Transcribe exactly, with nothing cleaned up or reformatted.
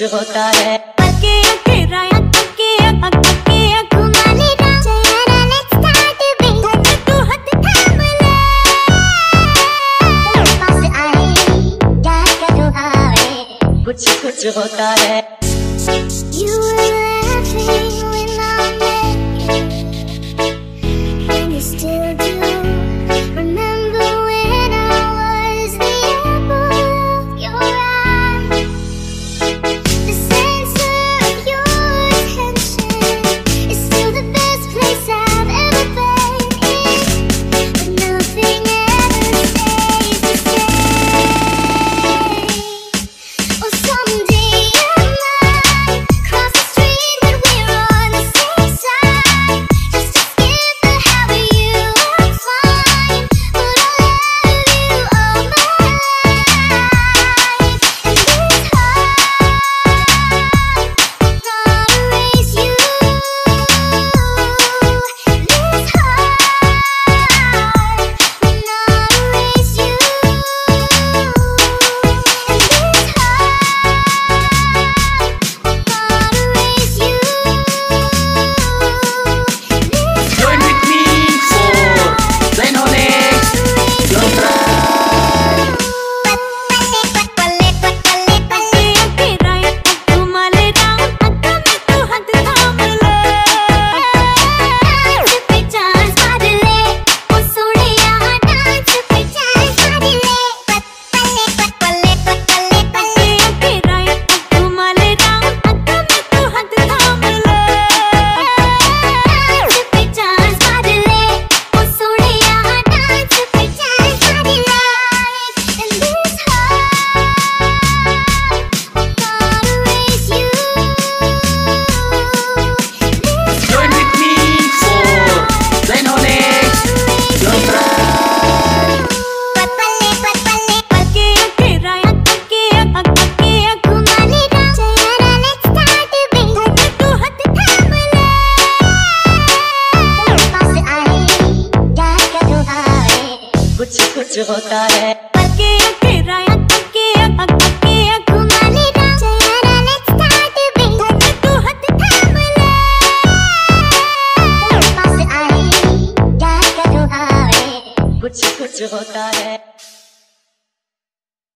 कुछ होता है। पलके अकेरा अकेरा अकेरा घुमा ले चेहरा लेट्स स्टार्ट बेबी तू हाथ थाम ले पास आए प्यार का दुहाए कुछ कुछ होता है। You were laughing when I met you and you still do remember when I was the apple of your eye. The center of your attention is still the best place I've ever been in, but nothing ever stays the same. Oh, someday I might cross the street when we're on the same side, just to skip the habit you are fine, but I'll love you all my life. And this heart will not erase you. This heart will not erase you. And this heart will not erase you. This Join with me for Dynonics. Don't try. Join with me for Dynonics. Don't try. कुछ कुछ होता है। पलके अकेरा अकेरा अकेरा घुमा ले चेहरा let's start baby तू हाथ थाम ले पास आए प्यार का दुहाए कुछ कुछ होता है।